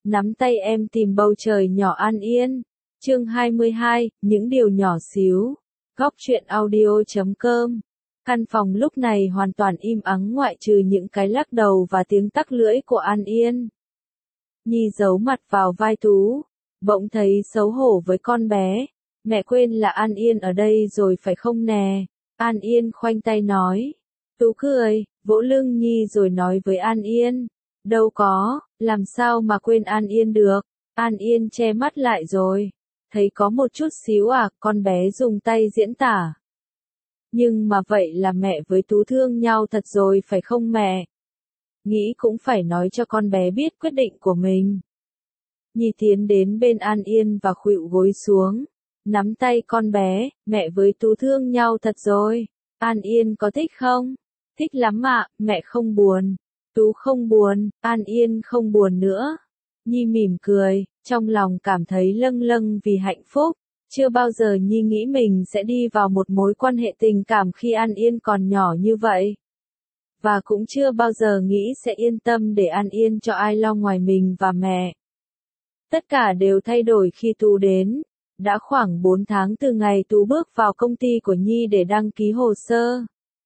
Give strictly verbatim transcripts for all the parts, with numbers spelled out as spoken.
nắm tay em tìm bầu trời nhỏ an yên. Chương hai mươi hai, những điều nhỏ xíu. Góc truyện audio chấm com. Căn phòng lúc này hoàn toàn im ắng ngoại trừ những cái lắc đầu và tiếng tắc lưỡi của An Yên. Nhi giấu mặt vào vai Tú, bỗng thấy xấu hổ với con bé. Mẹ quên là An Yên ở đây rồi phải không nè? An Yên khoanh tay nói. Tú cười, vỗ lưng Nhi rồi nói với An Yên. Đâu có, làm sao mà quên An Yên được? An Yên che mắt lại rồi. Thấy có một chút xíu à, con bé dùng tay diễn tả. Nhưng mà vậy là mẹ với Tú thương nhau thật rồi phải không mẹ? Nghĩ cũng phải nói cho con bé biết quyết định của mình. Nhi tiến đến bên An Yên và khuỵu gối xuống. Nắm tay con bé, mẹ với Tú thương nhau thật rồi. An Yên có thích không? Thích lắm ạ, mẹ không buồn. Tú không buồn, An Yên không buồn nữa. Nhi mỉm cười, trong lòng cảm thấy lâng lâng vì hạnh phúc. Chưa bao giờ Nhi nghĩ mình sẽ đi vào một mối quan hệ tình cảm khi An Yên còn nhỏ như vậy. Và cũng chưa bao giờ nghĩ sẽ yên tâm để An Yên cho ai lo ngoài mình và mẹ. Tất cả đều thay đổi khi Tú đến. Đã khoảng bốn tháng từ ngày Tú bước vào công ty của Nhi để đăng ký hồ sơ.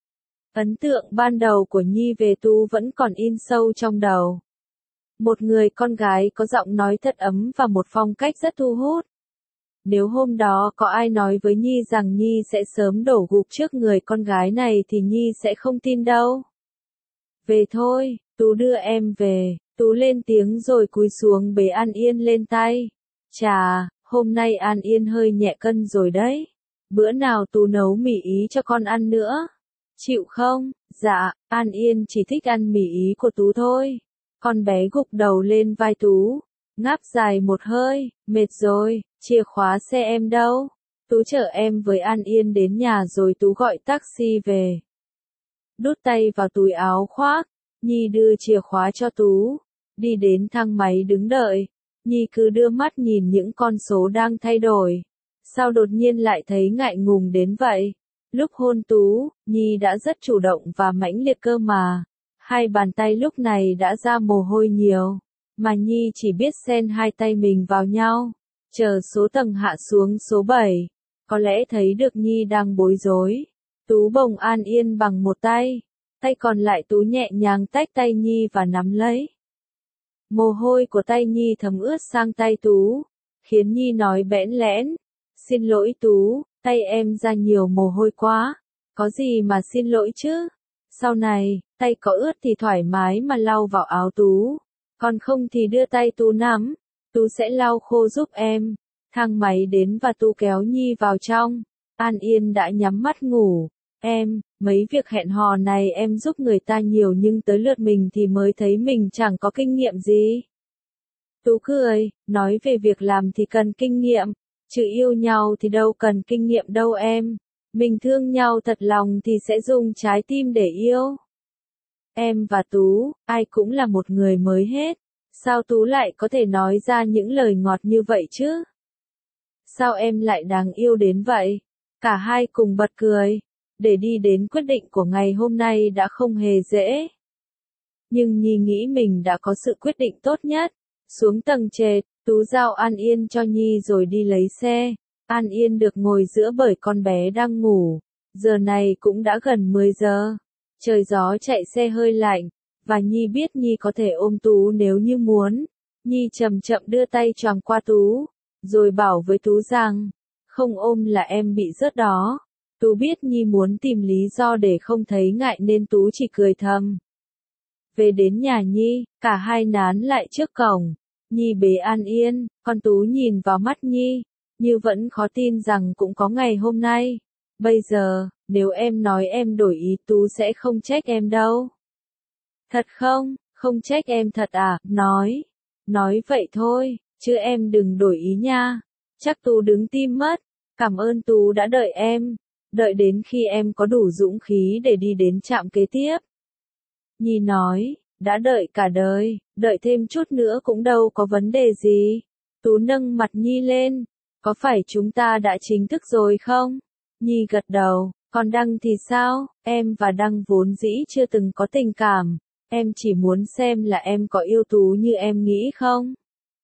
Ấn tượng ban đầu của Nhi về Tú vẫn còn in sâu trong đầu. Một người con gái có giọng nói thật ấm và một phong cách rất thu hút. Nếu hôm đó có ai nói với Nhi rằng Nhi sẽ sớm đổ gục trước người con gái này thì Nhi sẽ không tin đâu. Về thôi, Tú đưa em về. Tú lên tiếng rồi cúi xuống bế An Yên lên tay. Chà, hôm nay An Yên hơi nhẹ cân rồi đấy. Bữa nào Tú nấu mì Ý cho con ăn nữa. Chịu không? Dạ, An Yên chỉ thích ăn mì Ý của Tú thôi. Con bé gục đầu lên vai Tú. Ngáp dài một hơi, mệt rồi, chìa khóa xe em đâu? Tú chở em với An Yên đến nhà rồi Tú gọi taxi về. Đút tay vào túi áo khoác, Nhi đưa chìa khóa cho Tú. Đi đến thang máy đứng đợi, Nhi cứ đưa mắt nhìn những con số đang thay đổi. Sao đột nhiên lại thấy ngại ngùng đến vậy? Lúc hôn Tú, Nhi đã rất chủ động và mãnh liệt cơ mà. Hai bàn tay lúc này đã ra mồ hôi nhiều. Mà Nhi chỉ biết xen hai tay mình vào nhau. Chờ số tầng hạ xuống số bảy. Có lẽ thấy được Nhi đang bối rối. Tú bồng An Yên bằng một tay. Tay còn lại Tú nhẹ nhàng tách tay Nhi và nắm lấy. Mồ hôi của tay Nhi thấm ướt sang tay Tú. Khiến Nhi nói bẽn lẽn. Xin lỗi Tú, tay em ra nhiều mồ hôi quá. Có gì mà xin lỗi chứ? Sau này, tay có ướt thì thoải mái mà lau vào áo Tú. Còn không thì đưa tay Tú nắm. Tú sẽ lau khô giúp em. Thang máy đến và Tú kéo Nhi vào trong. An Yên đã nhắm mắt ngủ. Em, mấy việc hẹn hò này em giúp người ta nhiều nhưng tới lượt mình thì mới thấy mình chẳng có kinh nghiệm gì. Tú cười, nói về việc làm thì cần kinh nghiệm. Chứ yêu nhau thì đâu cần kinh nghiệm đâu em. Mình thương nhau thật lòng thì sẽ dùng trái tim để yêu. Em và Tú, ai cũng là một người mới hết. Sao Tú lại có thể nói ra những lời ngọt như vậy chứ? Sao em lại đáng yêu đến vậy? Cả hai cùng bật cười. Để đi đến quyết định của ngày hôm nay đã không hề dễ. Nhưng Nhi nghĩ mình đã có sự quyết định tốt nhất. Xuống tầng trệt, Tú giao An Yên cho Nhi rồi đi lấy xe. An Yên được ngồi giữa bởi con bé đang ngủ. Giờ này cũng đã gần mười giờ. Trời gió chạy xe hơi lạnh. Và Nhi biết Nhi có thể ôm Tú nếu như muốn. Nhi chậm chậm đưa tay choàng qua Tú. Rồi bảo với Tú rằng. Không ôm là em bị rớt đó. Tú biết Nhi muốn tìm lý do để không thấy ngại nên Tú chỉ cười thầm. Về đến nhà Nhi, cả hai nán lại trước cổng. Nhi bế An Yên, còn Tú nhìn vào mắt Nhi. Như vẫn khó tin rằng cũng có ngày hôm nay. Bây giờ, nếu em nói em đổi ý Tú sẽ không trách em đâu. Thật không? Không trách em thật à? Nói. Nói vậy thôi, chứ em đừng đổi ý nha. Chắc Tú đứng tim mất. Cảm ơn Tú đã đợi em. Đợi đến khi em có đủ dũng khí để đi đến trạm kế tiếp. Nhi nói, đã đợi cả đời, đợi thêm chút nữa cũng đâu có vấn đề gì. Tú nâng mặt Nhi lên, có phải chúng ta đã chính thức rồi không? Nhi gật đầu, còn Đăng thì sao? Em và Đăng vốn dĩ chưa từng có tình cảm, em chỉ muốn xem là em có yêu Tú như em nghĩ không?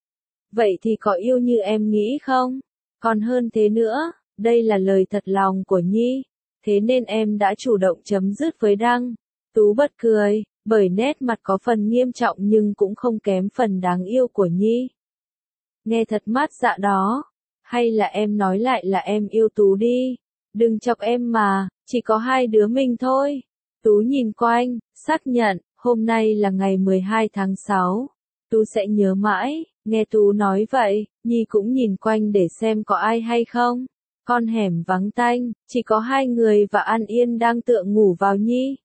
Vậy thì có yêu như em nghĩ không? Còn hơn thế nữa, đây là lời thật lòng của Nhi. Thế nên em đã chủ động chấm dứt với Đăng. Tú bật cười, bởi nét mặt có phần nghiêm trọng nhưng cũng không kém phần đáng yêu của Nhi. Nghe thật mát dạ đó. Hay là em nói lại là em yêu Tú đi. Đừng chọc em mà, chỉ có hai đứa mình thôi. Tú nhìn quanh, xác nhận, hôm nay là ngày mười hai tháng sáu. Tú sẽ nhớ mãi. Nghe Tú nói vậy, Nhi cũng nhìn quanh để xem có ai hay không. Con hẻm vắng tanh, chỉ có hai người và An Yên đang tựa ngủ vào Nhi.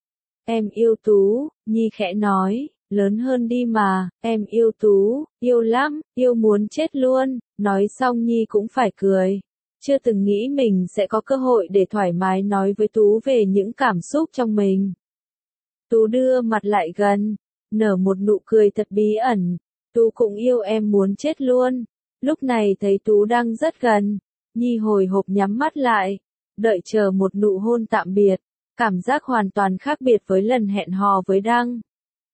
Em yêu Tú, Nhi khẽ nói, lớn hơn đi mà, em yêu Tú, yêu lắm, yêu muốn chết luôn. Nói xong Nhi cũng phải cười. Chưa từng nghĩ mình sẽ có cơ hội để thoải mái nói với Tú về những cảm xúc trong mình. Tú đưa mặt lại gần, nở một nụ cười thật bí ẩn. Tú cũng yêu em muốn chết luôn. Lúc này thấy Tú đang rất gần, Nhi hồi hộp nhắm mắt lại, đợi chờ một nụ hôn tạm biệt. Cảm giác hoàn toàn khác biệt với lần hẹn hò với Đăng.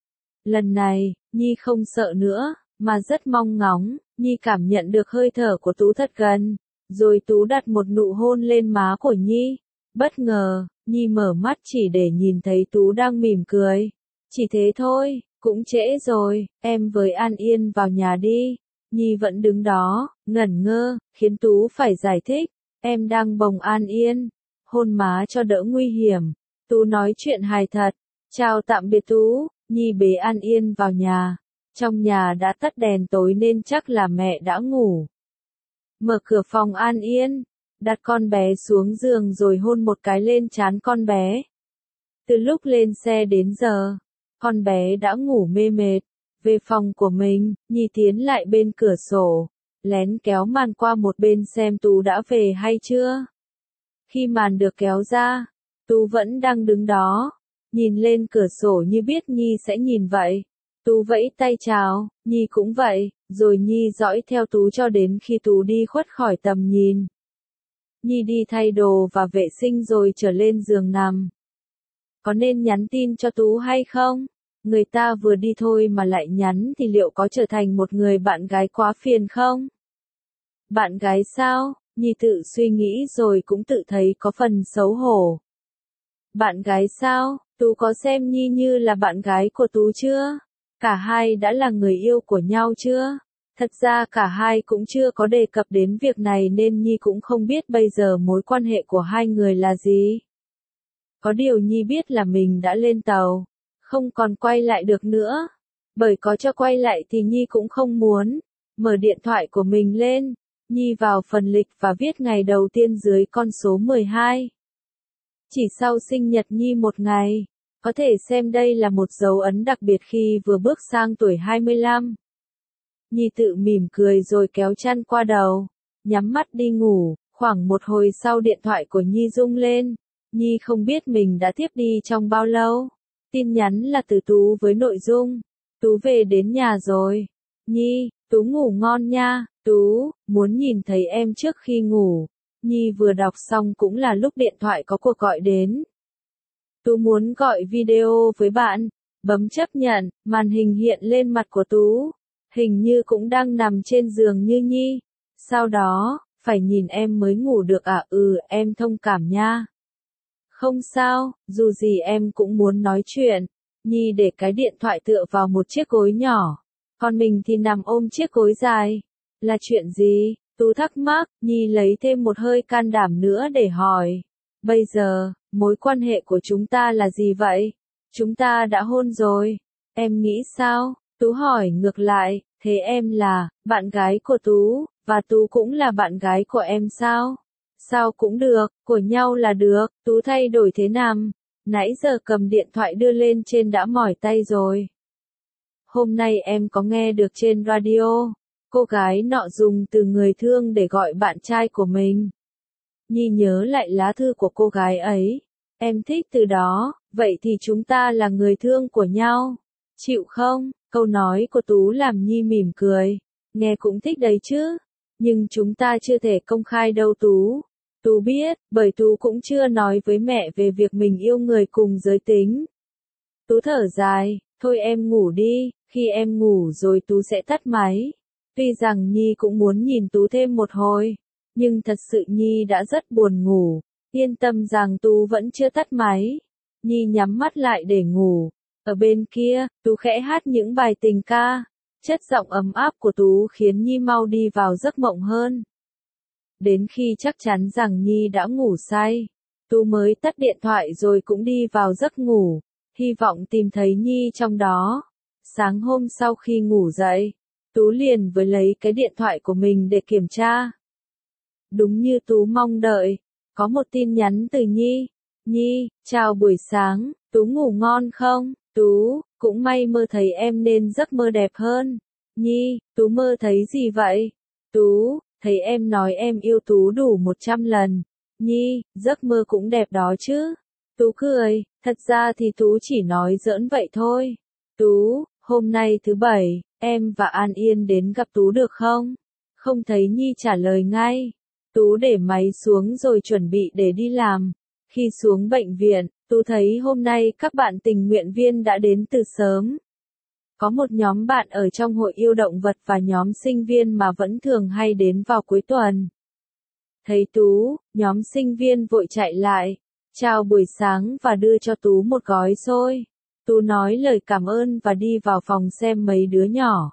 Lần này, Nhi không sợ nữa, mà rất mong ngóng. Nhi cảm nhận được hơi thở của Tú thật gần, rồi Tú đặt một nụ hôn lên má của Nhi. Bất ngờ, Nhi mở mắt chỉ để nhìn thấy Tú đang mỉm cười. Chỉ thế thôi, cũng trễ rồi, em với An Yên vào nhà đi. Nhi vẫn đứng đó, ngẩn ngơ, khiến Tú phải giải thích. Em đang bồng An Yên, hôn má cho đỡ nguy hiểm. Tú nói chuyện hài thật. Chào tạm biệt Tú, Nhi bế An Yên vào nhà. Trong nhà đã tắt đèn tối nên chắc là mẹ đã ngủ. Mở cửa phòng An Yên, đặt con bé xuống giường rồi hôn một cái lên trán con bé. Từ lúc lên xe đến giờ, con bé đã ngủ mê mệt. Về phòng của mình, Nhi tiến lại bên cửa sổ, lén kéo màn qua một bên xem Tú đã về hay chưa. Khi màn được kéo ra, Tú vẫn đang đứng đó, nhìn lên cửa sổ như biết Nhi sẽ nhìn vậy. Tú vẫy tay chào, Nhi cũng vậy, rồi Nhi dõi theo Tú cho đến khi Tú đi khuất khỏi tầm nhìn. Nhi đi thay đồ và vệ sinh rồi trở lên giường nằm. Có nên nhắn tin cho Tú hay không? Người ta vừa đi thôi mà lại nhắn thì liệu có trở thành một người bạn gái quá phiền không? Bạn gái sao? Nhi tự suy nghĩ rồi cũng tự thấy có phần xấu hổ. Bạn gái sao? Tú có xem Nhi như là bạn gái của Tú chưa? Cả hai đã là người yêu của nhau chưa? Thật ra cả hai cũng chưa có đề cập đến việc này nên Nhi cũng không biết bây giờ mối quan hệ của hai người là gì. Có điều Nhi biết là mình đã lên tàu, không còn quay lại được nữa. Bởi có cho quay lại thì Nhi cũng không muốn. Mở điện thoại của mình lên, Nhi vào phần lịch và viết ngày đầu tiên dưới con số mười hai. Chỉ sau sinh nhật Nhi một ngày, có thể xem đây là một dấu ấn đặc biệt khi vừa bước sang tuổi hai mươi lăm. Nhi tự mỉm cười rồi kéo chăn qua đầu, nhắm mắt đi ngủ. Khoảng một hồi sau điện thoại của Nhi rung lên. Nhi không biết mình đã tiếp đi trong bao lâu. Tin nhắn là từ Tú với nội dung: Tú về đến nhà rồi. Nhi, Tú ngủ ngon nha. Tú, muốn nhìn thấy em trước khi ngủ. Nhi vừa đọc xong cũng là lúc điện thoại có cuộc gọi đến. Tú muốn gọi video với bạn. Bấm chấp nhận, màn hình hiện lên mặt của Tú. Hình như cũng đang nằm trên giường như Nhi. Sau đó, phải nhìn em mới ngủ được à? Ừ, em thông cảm nha. Không sao, dù gì em cũng muốn nói chuyện. Nhi để cái điện thoại tựa vào một chiếc gối nhỏ. Còn mình thì nằm ôm chiếc gối dài. Là chuyện gì? Tú thắc mắc. Nhi lấy thêm một hơi can đảm nữa để hỏi. Bây giờ, mối quan hệ của chúng ta là gì vậy? Chúng ta đã hôn rồi. Em nghĩ sao? Tú hỏi ngược lại. Thế em là bạn gái của Tú, và Tú cũng là bạn gái của em sao? Sao cũng được, của nhau là được. Tú thay đổi thế nằm. Nãy giờ cầm điện thoại đưa lên trên đã mỏi tay rồi. Hôm nay em có nghe được trên radio, cô gái nọ dùng từ người thương để gọi bạn trai của mình. Nhi nhớ lại lá thư của cô gái ấy. Em thích từ đó, vậy thì chúng ta là người thương của nhau. Chịu không? Câu nói của Tú làm Nhi mỉm cười. Nghe cũng thích đấy chứ. Nhưng chúng ta chưa thể công khai đâu Tú. Tú biết, bởi Tú cũng chưa nói với mẹ về việc mình yêu người cùng giới tính. Tú thở dài, thôi em ngủ đi, khi em ngủ rồi Tú sẽ tắt máy. Tuy rằng Nhi cũng muốn nhìn Tú thêm một hồi, nhưng thật sự Nhi đã rất buồn ngủ, yên tâm rằng Tú vẫn chưa tắt máy. Nhi nhắm mắt lại để ngủ, ở bên kia, Tú khẽ hát những bài tình ca, chất giọng ấm áp của Tú khiến Nhi mau đi vào giấc mộng hơn. Đến khi chắc chắn rằng Nhi đã ngủ say, Tú mới tắt điện thoại rồi cũng đi vào giấc ngủ, hy vọng tìm thấy Nhi trong đó. Sáng hôm sau khi ngủ dậy, Tú liền với lấy cái điện thoại của mình để kiểm tra. Đúng như Tú mong đợi, có một tin nhắn từ Nhi. Nhi, chào buổi sáng, Tú ngủ ngon không? Tú, cũng may mơ thấy em nên giấc mơ đẹp hơn. Nhi, Tú mơ thấy gì vậy? Tú, thấy em nói em yêu Tú đủ một trăm lần. Nhi, giấc mơ cũng đẹp đó chứ. Tú cười, thật ra thì Tú chỉ nói giỡn vậy thôi. Tú, hôm nay thứ bảy, em và An Yên đến gặp Tú được không? Không thấy Nhi trả lời ngay. Tú để máy xuống rồi chuẩn bị để đi làm. Khi xuống bệnh viện, Tú thấy hôm nay các bạn tình nguyện viên đã đến từ sớm. Có một nhóm bạn ở trong hội yêu động vật và nhóm sinh viên mà vẫn thường hay đến vào cuối tuần. Thấy Tú, nhóm sinh viên vội chạy lại, chào buổi sáng và đưa cho Tú một gói xôi. Tú nói lời cảm ơn và đi vào phòng xem mấy đứa nhỏ.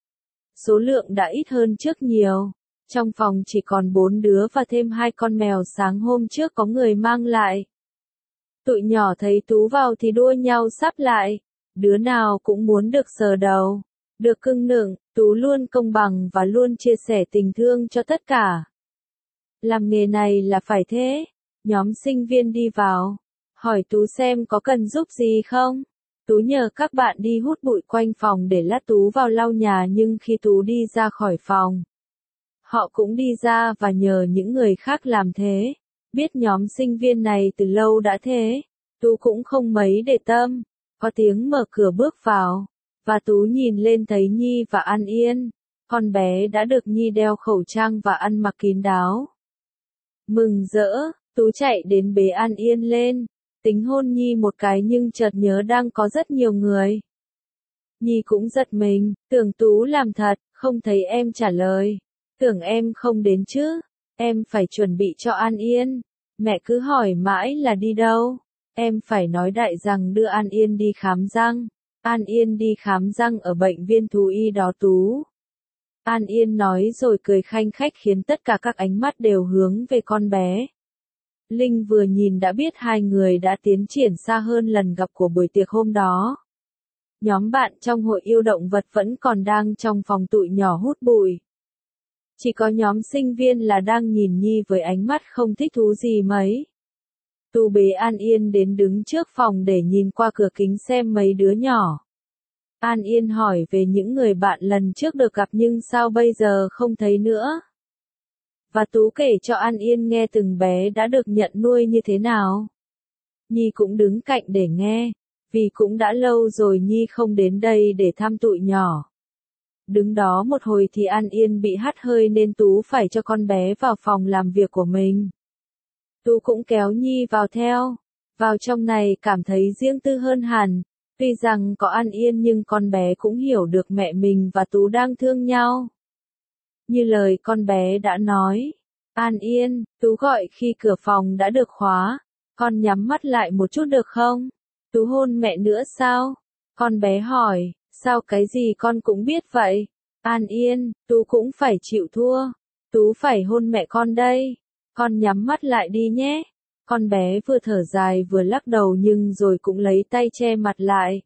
Số lượng đã ít hơn trước nhiều. Trong phòng chỉ còn bốn đứa và thêm hai con mèo sáng hôm trước có người mang lại. Tụi nhỏ thấy Tú vào thì đua nhau sắp lại. Đứa nào cũng muốn được sờ đầu, được cưng nựng. Tú luôn công bằng và luôn chia sẻ tình thương cho tất cả. Làm nghề này là phải thế. Nhóm sinh viên đi vào, hỏi Tú xem có cần giúp gì không. Tú nhờ các bạn đi hút bụi quanh phòng để lát Tú vào lau nhà, nhưng khi Tú đi ra khỏi phòng, họ cũng đi ra và nhờ những người khác làm thế. Biết nhóm sinh viên này từ lâu đã thế, Tú cũng không mấy để tâm. Có tiếng mở cửa bước vào, và Tú nhìn lên thấy Nhi và An Yên. Con bé đã được Nhi đeo khẩu trang và ăn mặc kín đáo. Mừng rỡ, Tú chạy đến bế An Yên lên, tính hôn Nhi một cái nhưng chợt nhớ đang có rất nhiều người. Nhi cũng giật mình, tưởng Tú làm thật, không thấy em trả lời. Tưởng em không đến chứ, em phải chuẩn bị cho An Yên. Mẹ cứ hỏi mãi là đi đâu. Em phải nói đại rằng đưa An Yên đi khám răng. An Yên đi khám răng ở bệnh viện thú y đó Tú. An Yên nói rồi cười khanh khách khiến tất cả các ánh mắt đều hướng về con bé. Linh vừa nhìn đã biết hai người đã tiến triển xa hơn lần gặp của buổi tiệc hôm đó. Nhóm bạn trong hội yêu động vật vẫn còn đang trong phòng tụi nhỏ hút bụi. Chỉ có nhóm sinh viên là đang nhìn Nhi với ánh mắt không thích thú gì mấy. Tú bế An Yên đến đứng trước phòng để nhìn qua cửa kính xem mấy đứa nhỏ. An Yên hỏi về những người bạn lần trước được gặp nhưng sao bây giờ không thấy nữa. Và Tú kể cho An Yên nghe từng bé đã được nhận nuôi như thế nào. Nhi cũng đứng cạnh để nghe, vì cũng đã lâu rồi Nhi không đến đây để thăm tụi nhỏ. Đứng đó một hồi thì An Yên bị hắt hơi nên Tú phải cho con bé vào phòng làm việc của mình. Tú cũng kéo Nhi vào theo. Vào trong này cảm thấy riêng tư hơn hẳn. Tuy rằng có An Yên nhưng con bé cũng hiểu được mẹ mình và Tú đang thương nhau. Như lời con bé đã nói. An Yên, Tú gọi khi cửa phòng đã được khóa. Con nhắm mắt lại một chút được không? Tú hôn mẹ nữa sao? Con bé hỏi, sao cái gì con cũng biết vậy? An Yên, Tú cũng phải chịu thua. Tú phải hôn mẹ con đây. Con nhắm mắt lại đi nhé. Con bé vừa thở dài vừa lắc đầu nhưng rồi cũng lấy tay che mặt lại.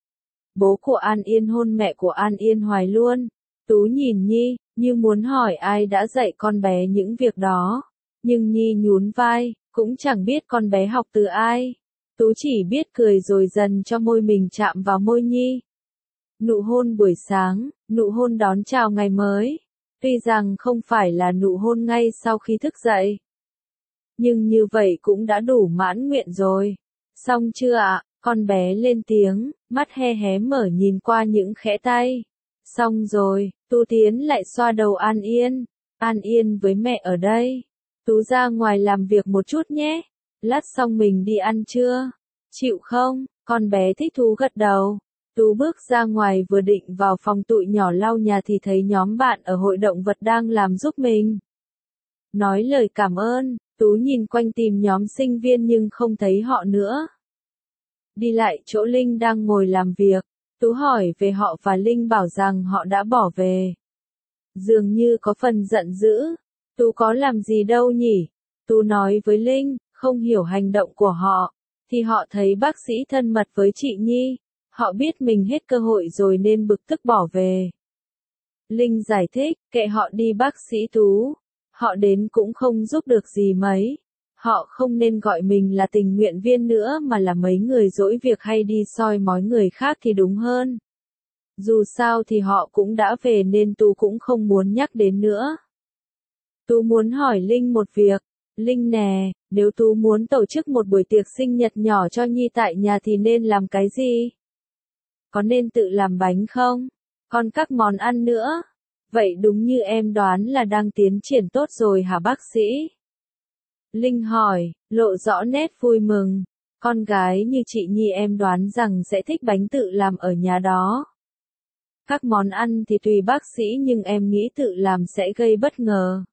Bố của An Yên hôn mẹ của An Yên hoài luôn. Tú nhìn Nhi, như muốn hỏi ai đã dạy con bé những việc đó. Nhưng Nhi nhún vai, cũng chẳng biết con bé học từ ai. Tú chỉ biết cười rồi dần cho môi mình chạm vào môi Nhi. Nụ hôn buổi sáng, nụ hôn đón chào ngày mới. Tuy rằng không phải là nụ hôn ngay sau khi thức dậy. Nhưng như vậy cũng đã đủ mãn nguyện rồi. Xong chưa ạ? Con bé lên tiếng, mắt hé hé mở nhìn qua những khẽ tay. Xong rồi, Tú tiến lại xoa đầu An Yên. An Yên với mẹ ở đây. Tú ra ngoài làm việc một chút nhé. Lát xong mình đi ăn trưa. Chịu không? Con bé thích thú gật đầu. Tú bước ra ngoài vừa định vào phòng tụi nhỏ lau nhà thì thấy nhóm bạn ở hội động vật đang làm giúp mình. Nói lời cảm ơn, Tú nhìn quanh tìm nhóm sinh viên nhưng không thấy họ nữa. Đi lại chỗ Linh đang ngồi làm việc, Tú hỏi về họ và Linh bảo rằng họ đã bỏ về. Dường như có phần giận dữ. Tú có làm gì đâu nhỉ? Tú nói với Linh, không hiểu hành động của họ, thì họ thấy bác sĩ thân mật với chị Nhi, họ biết mình hết cơ hội rồi nên bực tức bỏ về. Linh giải thích, kệ họ đi bác sĩ Tú, họ đến cũng không giúp được gì mấy. Họ không nên gọi mình là tình nguyện viên nữa mà là mấy người dỗi việc hay đi soi mói người khác thì đúng hơn. Dù sao thì họ cũng đã về nên Tú cũng không muốn nhắc đến nữa. Tú muốn hỏi Linh một việc. Linh nè, nếu Tú muốn tổ chức một buổi tiệc sinh nhật nhỏ cho Nhi tại nhà thì nên làm cái gì? Có nên tự làm bánh không? Còn các món ăn nữa? Vậy đúng như em đoán là đang tiến triển tốt rồi hả bác sĩ? Linh hỏi, lộ rõ nét vui mừng. Con gái như chị Nhi em đoán rằng sẽ thích bánh tự làm ở nhà đó. Các món ăn thì tùy bác sĩ nhưng em nghĩ tự làm sẽ gây bất ngờ.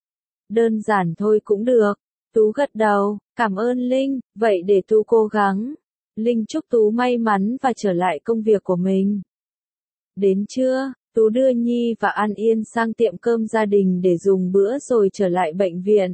Đơn giản thôi cũng được. Tú gật đầu, cảm ơn Linh, vậy để Tú cố gắng. Linh chúc Tú may mắn và trở lại công việc của mình. Đến trưa, Tú đưa Nhi và An Yên sang tiệm cơm gia đình để dùng bữa rồi trở lại bệnh viện.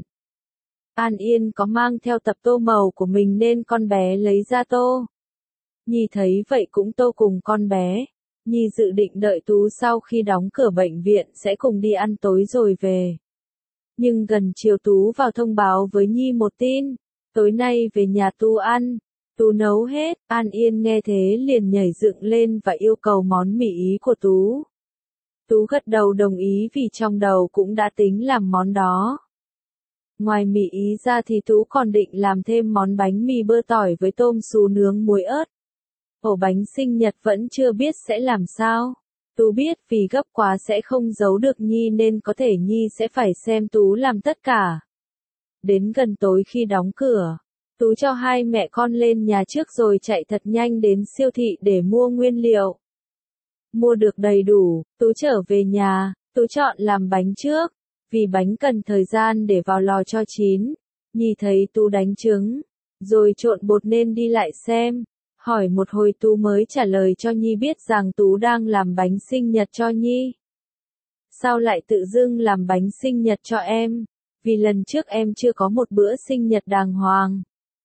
An Yên có mang theo tập tô màu của mình nên con bé lấy ra tô. Nhi thấy vậy cũng tô cùng con bé. Nhi dự định đợi Tú sau khi đóng cửa bệnh viện sẽ cùng đi ăn tối rồi về. Nhưng gần chiều Tú vào thông báo với Nhi một tin, tối nay về nhà Tú ăn. Tú nấu hết, An Yên nghe thế liền nhảy dựng lên và yêu cầu món mì Ý của Tú. Tú gật đầu đồng ý vì trong đầu cũng đã tính làm món đó. Ngoài mì Ý ra thì Tú còn định làm thêm món bánh mì bơ tỏi với tôm sú nướng muối ớt. Ổ bánh sinh nhật vẫn chưa biết sẽ làm sao. Tú biết vì gấp quá sẽ không giấu được Nhi nên có thể Nhi sẽ phải xem Tú làm tất cả. Đến gần tối khi đóng cửa, Tú cho hai mẹ con lên nhà trước rồi chạy thật nhanh đến siêu thị để mua nguyên liệu. Mua được đầy đủ, Tú trở về nhà, Tú chọn làm bánh trước, vì bánh cần thời gian để vào lò cho chín. Nhi thấy Tú đánh trứng, rồi trộn bột nên đi lại xem. Hỏi một hồi Tú mới trả lời cho Nhi biết rằng Tú đang làm bánh sinh nhật cho Nhi. Sao lại tự dưng làm bánh sinh nhật cho em? Vì lần trước em chưa có một bữa sinh nhật đàng hoàng.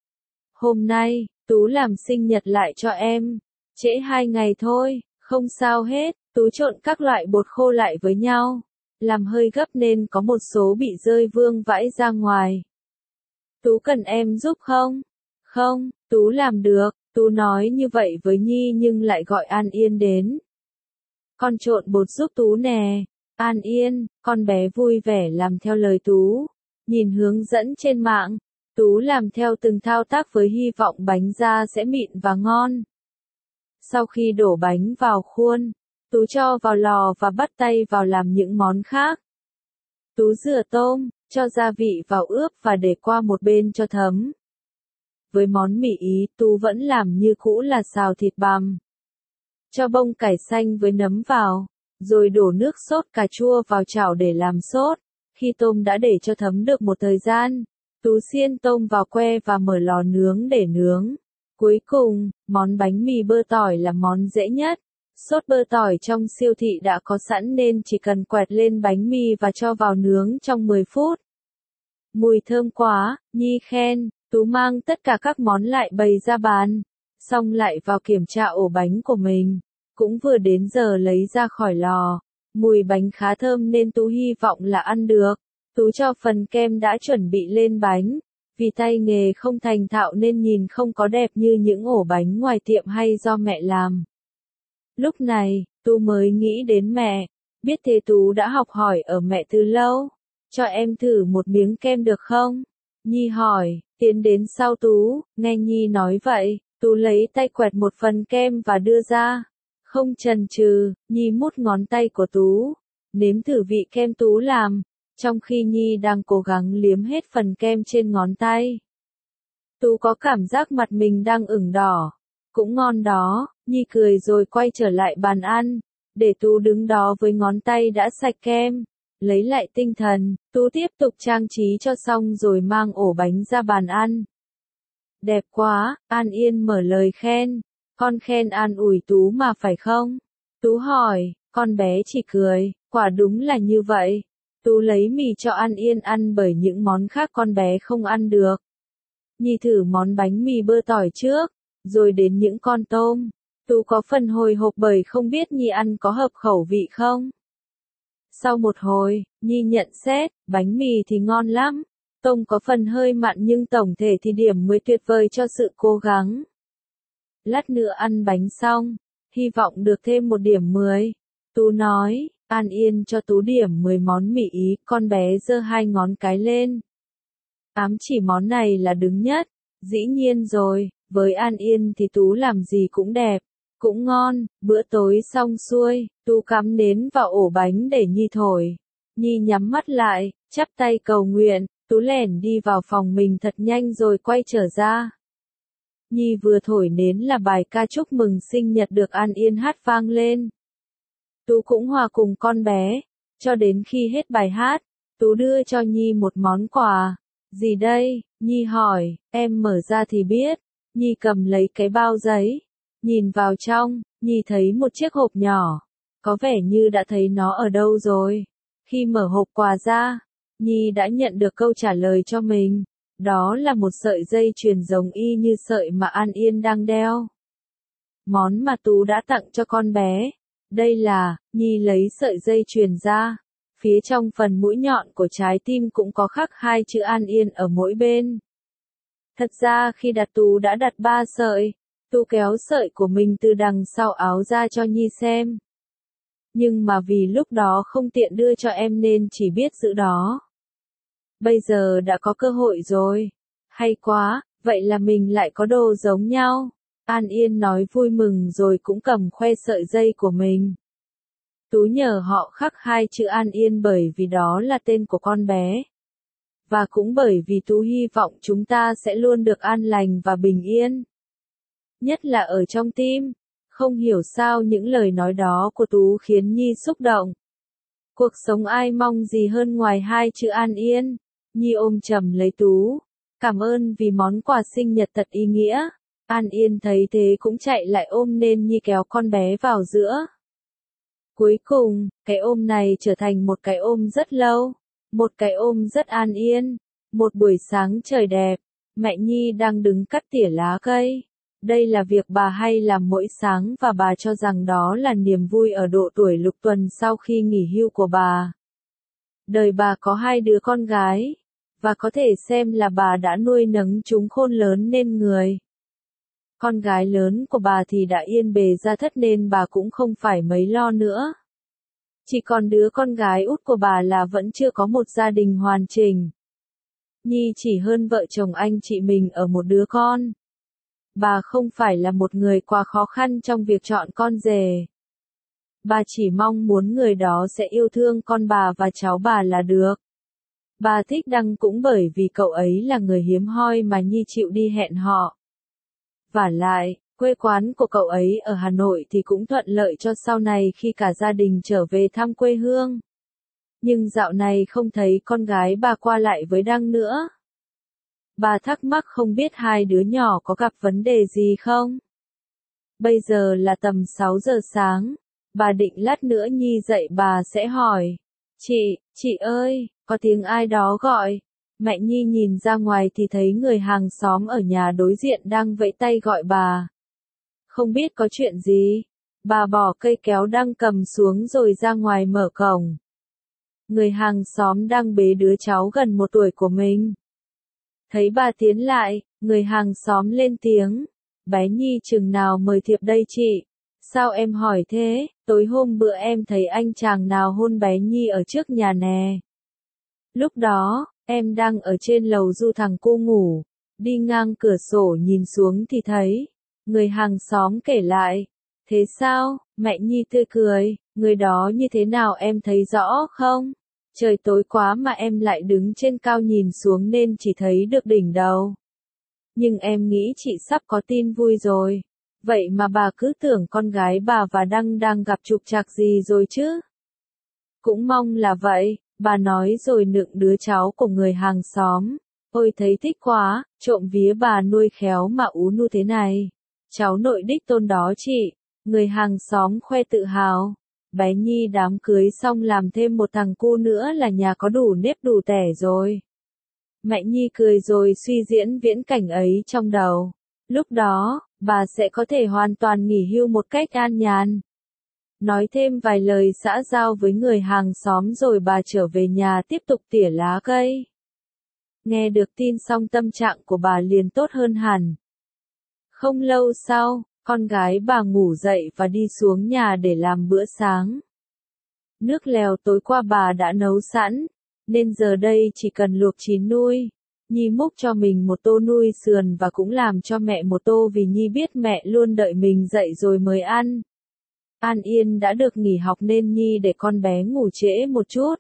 Hôm nay, Tú làm sinh nhật lại cho em. Trễ hai ngày thôi, không sao hết. Tú trộn các loại bột khô lại với nhau. Làm hơi gấp nên có một số bị rơi vương vãi ra ngoài. Tú cần em giúp không? Không, Tú làm được. Tú nói như vậy với Nhi nhưng lại gọi An Yên đến. Con trộn bột giúp Tú nè. An Yên, con bé vui vẻ làm theo lời Tú. Nhìn hướng dẫn trên mạng, Tú làm theo từng thao tác với hy vọng bánh ra sẽ mịn và ngon. Sau khi đổ bánh vào khuôn, Tú cho vào lò và bắt tay vào làm những món khác. Tú rửa tôm, cho gia vị vào ướp và để qua một bên cho thấm. Với món mì Ý, Tú vẫn làm như cũ là xào thịt bằm. Cho bông cải xanh với nấm vào, rồi đổ nước sốt cà chua vào chảo để làm sốt. Khi tôm đã để cho thấm được một thời gian, Tú xiên tôm vào que và mở lò nướng để nướng. Cuối cùng, món bánh mì bơ tỏi là món dễ nhất. Sốt bơ tỏi trong siêu thị đã có sẵn nên chỉ cần quẹt lên bánh mì và cho vào nướng trong mười phút. Mùi thơm quá, Nhi khen. Tú mang tất cả các món lại bày ra bàn, xong lại vào kiểm tra ổ bánh của mình. Cũng vừa đến giờ lấy ra khỏi lò. Mùi bánh khá thơm nên Tú hy vọng là ăn được. Tú cho phần kem đã chuẩn bị lên bánh. Vì tay nghề không thành thạo nên nhìn không có đẹp như những ổ bánh ngoài tiệm hay do mẹ làm. Lúc này, Tú mới nghĩ đến mẹ. Biết thế Tú đã học hỏi ở mẹ từ lâu. Cho em thử một miếng kem được không? Nhi hỏi, tiến đến sau Tú, nghe Nhi nói vậy, Tú lấy tay quẹt một phần kem và đưa ra. Không chần chừ, Nhi mút ngón tay của Tú, nếm thử vị kem Tú làm, trong khi Nhi đang cố gắng liếm hết phần kem trên ngón tay. Tú có cảm giác mặt mình đang ửng đỏ, cũng ngon đó, Nhi cười rồi quay trở lại bàn ăn, để Tú đứng đó với ngón tay đã sạch kem. Lấy lại tinh thần, Tú tiếp tục trang trí cho xong rồi mang ổ bánh ra bàn ăn. Đẹp quá, An Yên mở lời khen. Con khen an ủi Tú mà phải không? Tú hỏi, con bé chỉ cười, quả đúng là như vậy. Tú lấy mì cho An Yên ăn bởi những món khác con bé không ăn được. Nhi thử món bánh mì bơ tỏi trước, rồi đến những con tôm. Tú có phần hồi hộp bởi không biết Nhi ăn có hợp khẩu vị không. Sau một hồi, Nhi nhận xét, bánh mì thì ngon lắm. Tôm có phần hơi mặn nhưng tổng thể thì điểm mười tuyệt vời cho sự cố gắng. Lát nữa ăn bánh xong, hy vọng được thêm một điểm mười. Tú nói, An Yên cho Tú điểm mười món mì Ý, con bé giơ hai ngón cái lên. Ám chỉ món này là đứng nhất, dĩ nhiên rồi, với An Yên thì Tú làm gì cũng đẹp, cũng ngon. Bữa tối xong xuôi, Tú cắm nến vào ổ bánh để Nhi thổi. Nhi nhắm mắt lại, chắp tay cầu nguyện, Tú lẻn đi vào phòng mình thật nhanh rồi quay trở ra. Nhi vừa thổi nến là bài ca chúc mừng sinh nhật được An Yên hát vang lên. Tú cũng hòa cùng con bé, cho đến khi hết bài hát, Tú đưa cho Nhi một món quà. Gì đây? Nhi hỏi, em mở ra thì biết. Nhi cầm lấy cái bao giấy, nhìn vào trong, Nhi thấy một chiếc hộp nhỏ, có vẻ như đã thấy nó ở đâu rồi. Khi mở hộp quà ra, Nhi đã nhận được câu trả lời cho mình. Đó là một sợi dây chuyền giống y như sợi mà An Yên đang đeo. Món mà Tú đã tặng cho con bé. Đây là, Nhi lấy sợi dây chuyền ra. Phía trong phần mũi nhọn của trái tim cũng có khắc hai chữ An Yên ở mỗi bên. Thật ra khi đặt Tú đã đặt ba sợi. Tú kéo sợi của mình từ đằng sau áo ra cho Nhi xem. Nhưng mà vì lúc đó không tiện đưa cho em nên chỉ biết giữ đó. Bây giờ đã có cơ hội rồi. Hay quá, vậy là mình lại có đồ giống nhau. An Yên nói vui mừng rồi cũng cầm khoe sợi dây của mình. Tú nhờ họ khắc hai chữ An Yên bởi vì đó là tên của con bé. Và cũng bởi vì Tú hy vọng chúng ta sẽ luôn được an lành và bình yên. Nhất là ở trong tim. Không hiểu sao những lời nói đó của Tú khiến Nhi xúc động. Cuộc sống ai mong gì hơn ngoài hai chữ An Yên. Nhi ôm chầm lấy Tú. Cảm ơn vì món quà sinh nhật thật ý nghĩa. An Yên thấy thế cũng chạy lại ôm nên Nhi kéo con bé vào giữa. Cuối cùng, cái ôm này trở thành một cái ôm rất lâu. Một cái ôm rất an yên. Một buổi sáng trời đẹp. Mẹ Nhi đang đứng cắt tỉa lá cây. Đây là việc bà hay làm mỗi sáng và bà cho rằng đó là niềm vui ở độ tuổi lục tuần sau khi nghỉ hưu của bà. Đời bà có hai đứa con gái, và có thể xem là bà đã nuôi nấng chúng khôn lớn nên người. Con gái lớn của bà thì đã yên bề gia thất nên bà cũng không phải mấy lo nữa. Chỉ còn đứa con gái út của bà là vẫn chưa có một gia đình hoàn chỉnh. Nhi chỉ hơn vợ chồng anh chị mình ở một đứa con. Bà không phải là một người quá khó khăn trong việc chọn con rể. Bà chỉ mong muốn người đó sẽ yêu thương con bà và cháu bà là được. Bà thích Đăng cũng bởi vì cậu ấy là người hiếm hoi mà Nhi chịu đi hẹn họ. Vả lại, quê quán của cậu ấy ở Hà Nội thì cũng thuận lợi cho sau này khi cả gia đình trở về thăm quê hương. Nhưng dạo này không thấy con gái bà qua lại với Đăng nữa. Bà thắc mắc không biết hai đứa nhỏ có gặp vấn đề gì không? Bây giờ là tầm sáu giờ sáng. Bà định lát nữa Nhi dậy bà sẽ hỏi. Chị, chị ơi, có tiếng ai đó gọi. Mẹ Nhi nhìn ra ngoài thì thấy người hàng xóm ở nhà đối diện đang vẫy tay gọi bà. Không biết có chuyện gì. Bà bỏ cây kéo đang cầm xuống rồi ra ngoài mở cổng. Người hàng xóm đang bế đứa cháu gần một tuổi của mình. Thấy bà tiến lại, người hàng xóm lên tiếng. Bé Nhi chừng nào mời thiệp đây chị? Sao em hỏi thế? Tối hôm bữa em thấy anh chàng nào hôn bé Nhi ở trước nhà nè. Lúc đó, em đang ở trên lầu du thằng cô ngủ. Đi ngang cửa sổ nhìn xuống thì thấy. Người hàng xóm kể lại. Thế sao? Mẹ Nhi tươi cười. Người đó như thế nào em thấy rõ không? Trời tối quá mà em lại đứng trên cao nhìn xuống nên chỉ thấy được đỉnh đầu. Nhưng em nghĩ chị sắp có tin vui rồi. Vậy mà bà cứ tưởng con gái bà và Đăng đang gặp trục trặc gì rồi chứ? Cũng mong là vậy, bà nói rồi nựng đứa cháu của người hàng xóm. Ôi thấy thích quá, trộm vía bà nuôi khéo mà ú nu thế này. Cháu nội đích tôn đó chị, người hàng xóm khoe tự hào. Bé Nhi đám cưới xong làm thêm một thằng cu nữa là nhà có đủ nếp đủ tẻ rồi. Mẹ Nhi cười rồi suy diễn viễn cảnh ấy trong đầu. Lúc đó, bà sẽ có thể hoàn toàn nghỉ hưu một cách an nhàn. Nói thêm vài lời xã giao với người hàng xóm rồi bà trở về nhà tiếp tục tỉa lá cây. Nghe được tin xong tâm trạng của bà liền tốt hơn hẳn. Không lâu sau, con gái bà ngủ dậy và đi xuống nhà để làm bữa sáng. Nước lèo tối qua bà đã nấu sẵn, nên giờ đây chỉ cần luộc chín nuôi. Nhi múc cho mình một tô nuôi sườn và cũng làm cho mẹ một tô vì Nhi biết mẹ luôn đợi mình dậy rồi mới ăn. An Yên đã được nghỉ học nên Nhi để con bé ngủ trễ một chút.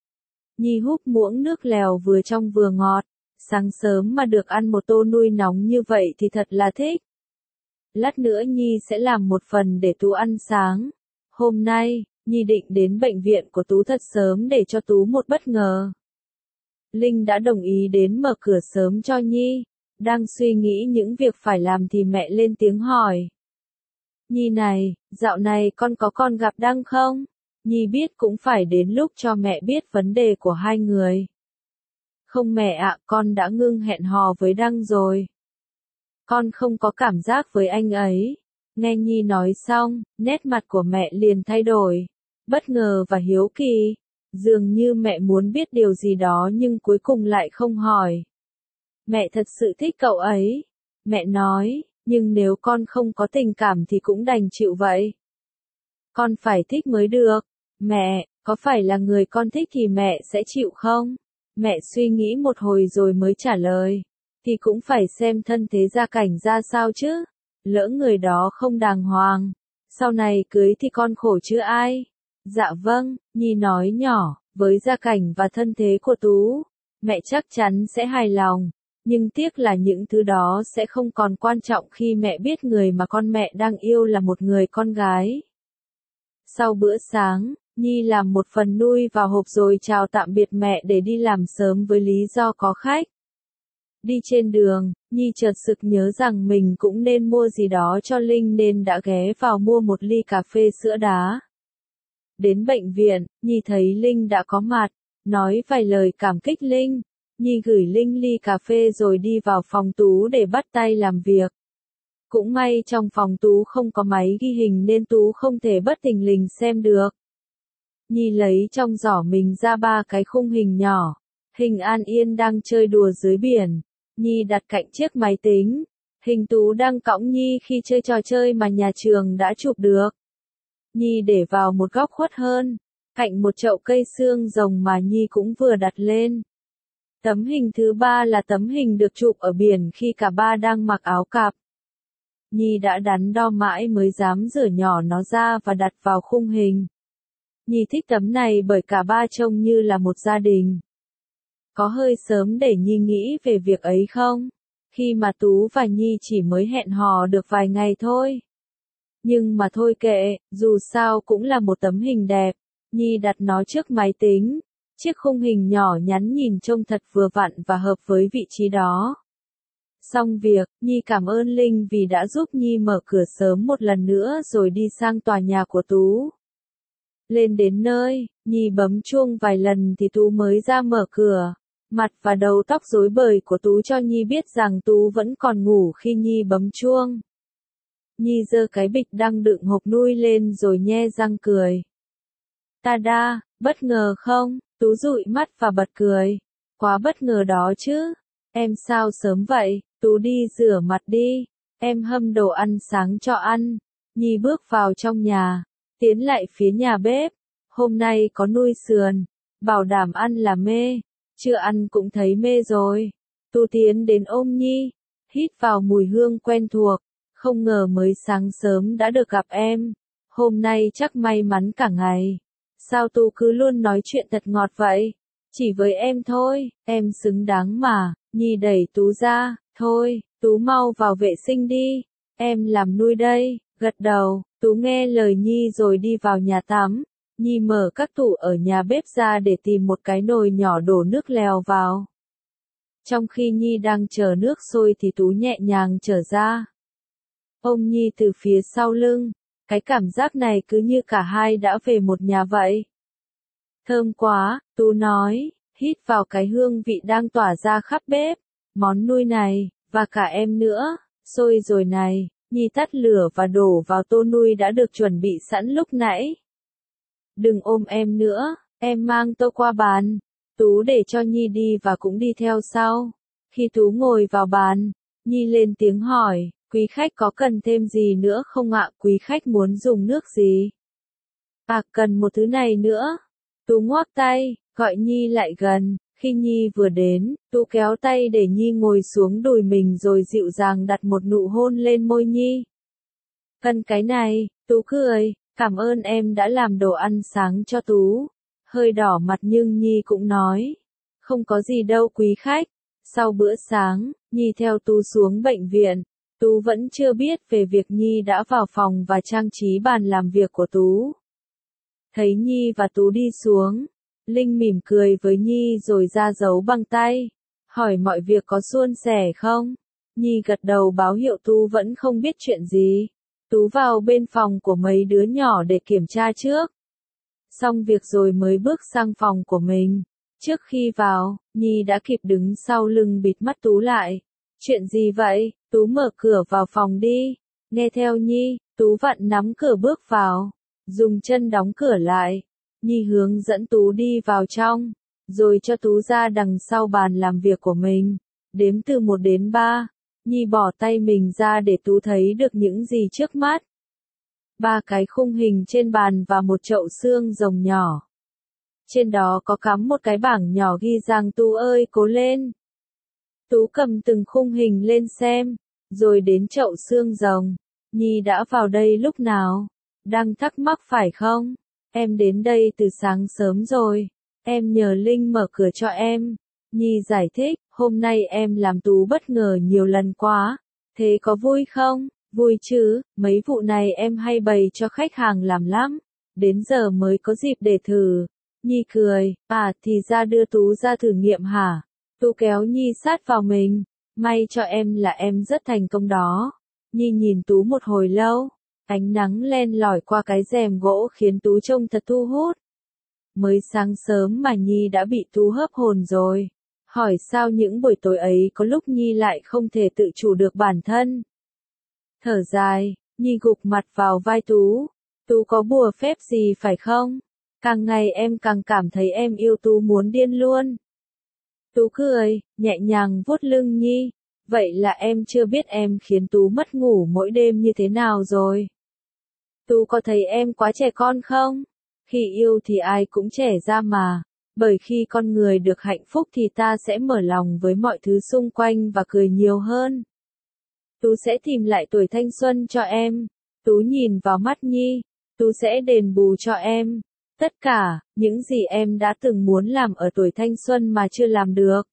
Nhi húp muỗng nước lèo vừa trong vừa ngọt, sáng sớm mà được ăn một tô nuôi nóng như vậy thì thật là thích. Lát nữa Nhi sẽ làm một phần để Tú ăn sáng. Hôm nay, Nhi định đến bệnh viện của Tú thật sớm để cho Tú một bất ngờ. Linh đã đồng ý đến mở cửa sớm cho Nhi. Đang suy nghĩ những việc phải làm thì mẹ lên tiếng hỏi. Nhi này, dạo này con có con gặp Đăng không? Nhi biết cũng phải đến lúc cho mẹ biết vấn đề của hai người. Không mẹ ạ, con đã ngưng hẹn hò với Đăng rồi. Con không có cảm giác với anh ấy. Nghe Nhi nói xong, nét mặt của mẹ liền thay đổi. Bất ngờ và hiếu kỳ. Dường như mẹ muốn biết điều gì đó nhưng cuối cùng lại không hỏi. Mẹ thật sự thích cậu ấy. Mẹ nói, nhưng nếu con không có tình cảm thì cũng đành chịu vậy. Con phải thích mới được. Mẹ, có phải là người con thích thì mẹ sẽ chịu không? Mẹ suy nghĩ một hồi rồi mới trả lời. Thì cũng phải xem thân thế gia cảnh ra sao chứ. Lỡ người đó không đàng hoàng. Sau này cưới thì con khổ chứ ai? Dạ vâng, Nhi nói nhỏ, với gia cảnh và thân thế của Tú, mẹ chắc chắn sẽ hài lòng. Nhưng tiếc là những thứ đó sẽ không còn quan trọng khi mẹ biết người mà con mẹ đang yêu là một người con gái. Sau bữa sáng, Nhi làm một phần nuôi vào hộp rồi chào tạm biệt mẹ để đi làm sớm với lý do có khách. Đi trên đường, Nhi chợt sực nhớ rằng mình cũng nên mua gì đó cho Linh nên đã ghé vào mua một ly cà phê sữa đá. Đến bệnh viện, Nhi thấy Linh đã có mặt, nói vài lời cảm kích Linh. Nhi gửi Linh ly cà phê rồi đi vào phòng Tú để bắt tay làm việc. Cũng may trong phòng Tú không có máy ghi hình nên Tú không thể bất thình lình xem được. Nhi lấy trong giỏ mình ra ba cái khung hình nhỏ. Hình An Yên đang chơi đùa dưới biển. Nhi đặt cạnh chiếc máy tính. Hình Tú đang cõng Nhi khi chơi trò chơi mà nhà trường đã chụp được. Nhi để vào một góc khuất hơn, cạnh một chậu cây xương rồng mà Nhi cũng vừa đặt lên. Tấm hình thứ ba là tấm hình được chụp ở biển khi cả ba đang mặc áo cạp. Nhi đã đắn đo mãi mới dám rửa nhỏ nó ra và đặt vào khung hình. Nhi thích tấm này bởi cả ba trông như là một gia đình. Có hơi sớm để Nhi nghĩ về việc ấy không? Khi mà Tú và Nhi chỉ mới hẹn hò được vài ngày thôi. Nhưng mà thôi kệ, dù sao cũng là một tấm hình đẹp. Nhi đặt nó trước máy tính. Chiếc khung hình nhỏ nhắn nhìn trông thật vừa vặn và hợp với vị trí đó. Xong việc, Nhi cảm ơn Linh vì đã giúp Nhi mở cửa sớm một lần nữa rồi đi sang tòa nhà của Tú. Lên đến nơi, Nhi bấm chuông vài lần thì Tú mới ra mở cửa. Mặt và đầu tóc rối bời của Tú cho Nhi biết rằng Tú vẫn còn ngủ khi Nhi bấm chuông. Nhi giơ cái bịch đang đựng hộp nuôi lên rồi nhe răng cười. Ta-da, bất ngờ không? Tú dụi mắt và bật cười. Quá bất ngờ đó chứ. Em sao sớm vậy? Tú đi rửa mặt đi. Em hâm đồ ăn sáng cho ăn. Nhi bước vào trong nhà. Tiến lại phía nhà bếp. Hôm nay có nuôi sườn. Bảo đảm ăn là mê. Chưa ăn cũng thấy mê rồi. Tú tiến đến ôm Nhi. Hít vào mùi hương quen thuộc. Không ngờ mới sáng sớm đã được gặp em. Hôm nay chắc may mắn cả ngày. Sao Tú cứ luôn nói chuyện thật ngọt vậy? Chỉ với em thôi, em xứng đáng mà. Nhi đẩy Tú ra. Thôi, Tú mau vào vệ sinh đi. Em làm nuôi đây, gật đầu, Tú nghe lời Nhi rồi đi vào nhà tắm. Nhi mở các tủ ở nhà bếp ra để tìm một cái nồi nhỏ đổ nước lèo vào. Trong khi Nhi đang chờ nước sôi thì Tú nhẹ nhàng trở ra. Ôm Nhi từ phía sau lưng, cái cảm giác này cứ như cả hai đã về một nhà vậy. Thơm quá, Tú nói, hít vào cái hương vị đang tỏa ra khắp bếp. Món nuôi này, và cả em nữa, sôi rồi này. Nhi tắt lửa và đổ vào tô nuôi đã được chuẩn bị sẵn lúc nãy. Đừng ôm em nữa, em mang tô qua bàn. Tú để cho Nhi đi và cũng đi theo sau. Khi Tú ngồi vào bàn, Nhi lên tiếng hỏi, quý khách có cần thêm gì nữa không ạ? Quý khách muốn dùng nước gì? À, cần một thứ này nữa. Tú ngoắc tay, gọi Nhi lại gần. Khi Nhi vừa đến, Tú kéo tay để Nhi ngồi xuống đùi mình rồi dịu dàng đặt một nụ hôn lên môi Nhi. Cần cái này, Tú cười, cảm ơn em đã làm đồ ăn sáng cho Tú. Hơi đỏ mặt nhưng Nhi cũng nói, không có gì đâu quý khách. Sau bữa sáng, Nhi theo Tú xuống bệnh viện. Tú vẫn chưa biết về việc Nhi đã vào phòng và trang trí bàn làm việc của Tú. Thấy Nhi và Tú đi xuống, Linh mỉm cười với Nhi rồi ra dấu bằng tay, hỏi mọi việc có suôn sẻ không. Nhi gật đầu báo hiệu Tú vẫn không biết chuyện gì. Tú vào bên phòng của mấy đứa nhỏ để kiểm tra trước. Xong việc rồi mới bước sang phòng của mình. Trước khi vào, Nhi đã kịp đứng sau lưng bịt mắt Tú lại. Chuyện gì vậy? Tú mở cửa vào phòng đi. Nghe theo Nhi, Tú vặn nắm cửa bước vào, dùng chân đóng cửa lại. Nhi hướng dẫn Tú đi vào trong, rồi cho Tú ra đằng sau bàn làm việc của mình. Đếm từ một đến ba, Nhi bỏ tay mình ra để Tú thấy được những gì trước mắt. Ba cái khung hình trên bàn và một chậu xương rồng nhỏ. Trên đó có cắm một cái bảng nhỏ ghi rằng Tú ơi cố lên. Tú cầm từng khung hình lên xem, rồi đến chậu xương rồng. Nhi đã vào đây lúc nào? Đang thắc mắc phải không? Em đến đây từ sáng sớm rồi. Em nhờ Linh mở cửa cho em. Nhi giải thích, hôm nay em làm Tú bất ngờ nhiều lần quá. Thế có vui không? Vui chứ, mấy vụ này em hay bày cho khách hàng làm lắm. Đến giờ mới có dịp để thử. Nhi cười, à thì ra đưa Tú ra thử nghiệm hả? Tú kéo Nhi sát vào mình. May cho em là em rất thành công đó. Nhi nhìn Tú một hồi lâu. Ánh nắng len lỏi qua cái rèm gỗ khiến Tú trông thật thu hút. Mới sáng sớm mà Nhi đã bị Tú hớp hồn rồi. Hỏi sao những buổi tối ấy có lúc Nhi lại không thể tự chủ được bản thân. Thở dài, Nhi gục mặt vào vai Tú. Tú có bùa phép gì phải không? Càng ngày em càng cảm thấy em yêu Tú muốn điên luôn. Tú cười, nhẹ nhàng vuốt lưng Nhi. Vậy là em chưa biết em khiến Tú mất ngủ mỗi đêm như thế nào rồi. Tú có thấy em quá trẻ con không? Khi yêu thì ai cũng trẻ ra mà. Bởi khi con người được hạnh phúc thì ta sẽ mở lòng với mọi thứ xung quanh và cười nhiều hơn. Tú sẽ tìm lại tuổi thanh xuân cho em. Tú nhìn vào mắt Nhi. Tú sẽ đền bù cho em. Tất cả, những gì em đã từng muốn làm ở tuổi thanh xuân mà chưa làm được.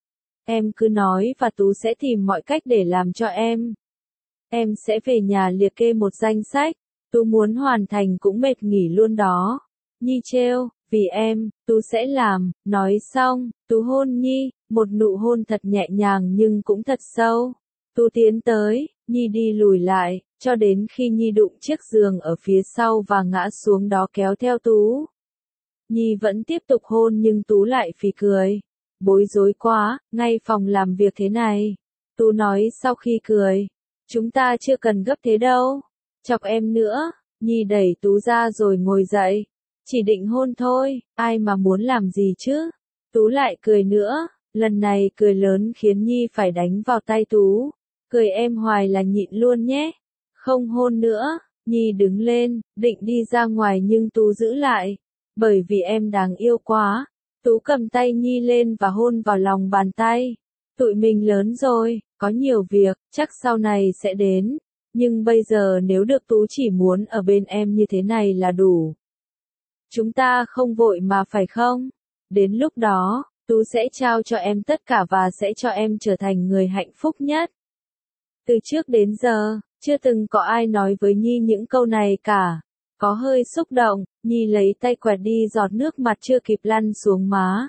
Em cứ nói và Tú sẽ tìm mọi cách để làm cho em. Em sẽ về nhà liệt kê một danh sách. Tú muốn hoàn thành cũng mệt nghỉ luôn đó. Nhi trêu, vì em, Tú sẽ làm. Nói xong, Tú hôn Nhi, một nụ hôn thật nhẹ nhàng nhưng cũng thật sâu. Tú tiến tới, Nhi đi lùi lại, cho đến khi Nhi đụng chiếc giường ở phía sau và ngã xuống đó kéo theo Tú. Nhi vẫn tiếp tục hôn nhưng Tú lại phì cười. Bối rối quá, ngay phòng làm việc thế này. Tú nói sau khi cười. Chúng ta chưa cần gấp thế đâu. Chọc em nữa. Nhi đẩy Tú ra rồi ngồi dậy. Chỉ định hôn thôi, ai mà muốn làm gì chứ. Tú lại cười nữa. Lần này cười lớn khiến Nhi phải đánh vào tay Tú. Cười em hoài là nhịn luôn nhé. Không hôn nữa. Nhi đứng lên, định đi ra ngoài nhưng Tú giữ lại. Bởi vì em đáng yêu quá. Tú cầm tay Nhi lên và hôn vào lòng bàn tay. Tụi mình lớn rồi, có nhiều việc, chắc sau này sẽ đến. Nhưng bây giờ nếu được Tú chỉ muốn ở bên em như thế này là đủ. Chúng ta không vội mà phải không? Đến lúc đó, Tú sẽ trao cho em tất cả và sẽ cho em trở thành người hạnh phúc nhất. Từ trước đến giờ, Chưa từng có ai nói với Nhi những câu này cả. Có hơi xúc động, Nhi lấy tay quẹt đi giọt nước mặt chưa kịp lăn xuống má.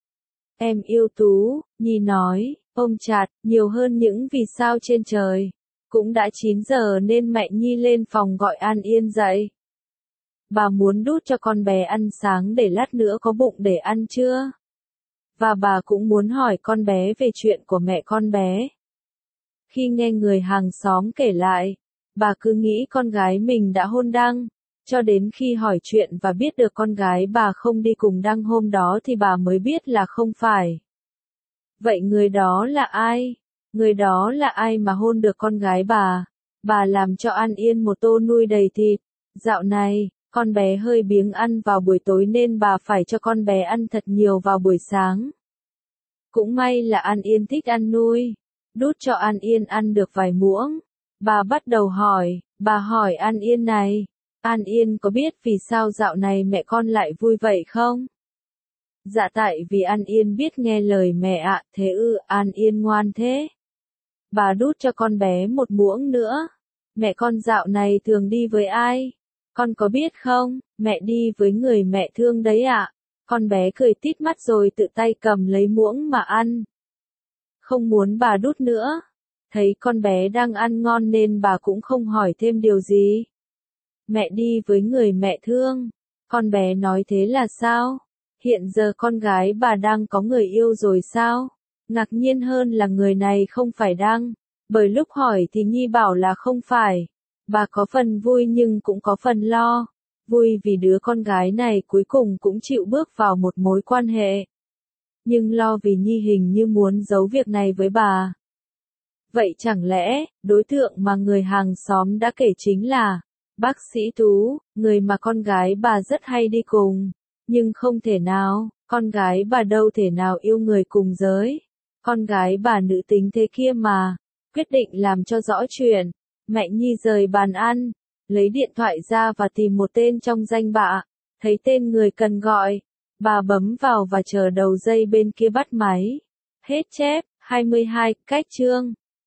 Em yêu Tú, Nhi nói, ôm chặt, nhiều hơn những vì sao trên trời. Cũng đã chín giờ nên mẹ Nhi lên phòng gọi An Yên dậy. Bà muốn đút cho con bé ăn sáng để lát nữa có bụng để ăn chưa? Và bà cũng muốn hỏi con bé về chuyện của mẹ con bé. Khi nghe người hàng xóm kể lại, bà cứ nghĩ con gái mình đã hôn Đăng, cho đến khi hỏi chuyện và biết được con gái bà không đi cùng Đăng hôm đó thì bà mới biết là không phải. Vậy người đó là ai? Người đó là ai mà hôn được con gái bà? Bà làm cho An Yên một tô nuôi đầy thịt. Dạo này, con bé hơi biếng ăn vào buổi tối nên bà phải cho con bé ăn thật nhiều vào buổi sáng. Cũng may là An Yên thích ăn nuôi. Đút cho An Yên ăn được vài muỗng. Bà bắt đầu hỏi, bà hỏi An Yên này, An Yên có biết vì sao dạo này mẹ con lại vui vậy không? Dạ tại vì An Yên biết nghe lời mẹ ạ, thế ư, An Yên ngoan thế. Bà đút cho con bé một muỗng nữa. Mẹ con dạo này thường đi với ai? Con có biết không, mẹ đi với người mẹ thương đấy ạ. Con bé cười tít mắt rồi tự tay cầm lấy muỗng mà ăn. Không muốn bà đút nữa. Thấy con bé đang ăn ngon nên bà cũng không hỏi thêm điều gì. Mẹ đi với người mẹ thương. Con bé nói thế là sao? Hiện giờ con gái bà đang có người yêu rồi sao? Ngạc nhiên hơn là người này không phải Đăng. Bởi lúc hỏi thì Nhi bảo là không phải. Bà có phần vui nhưng cũng có phần lo. Vui vì đứa con gái này cuối cùng cũng chịu bước vào một mối quan hệ. Nhưng lo vì Nhi hình như muốn giấu việc này với bà. Vậy chẳng lẽ, đối tượng mà người hàng xóm đã kể chính là bác sĩ Tú, người mà con gái bà rất hay đi cùng. Nhưng không thể nào, con gái bà đâu thể nào yêu người cùng giới. Con gái bà nữ tính thế kia mà. Quyết định làm cho rõ chuyện. Mẹ Nhi rời bàn ăn, lấy điện thoại ra và tìm một tên trong danh bạ. Thấy tên người cần gọi, bà bấm vào và chờ đầu dây bên kia bắt máy. Hết chép, hai mươi hai, cách chương.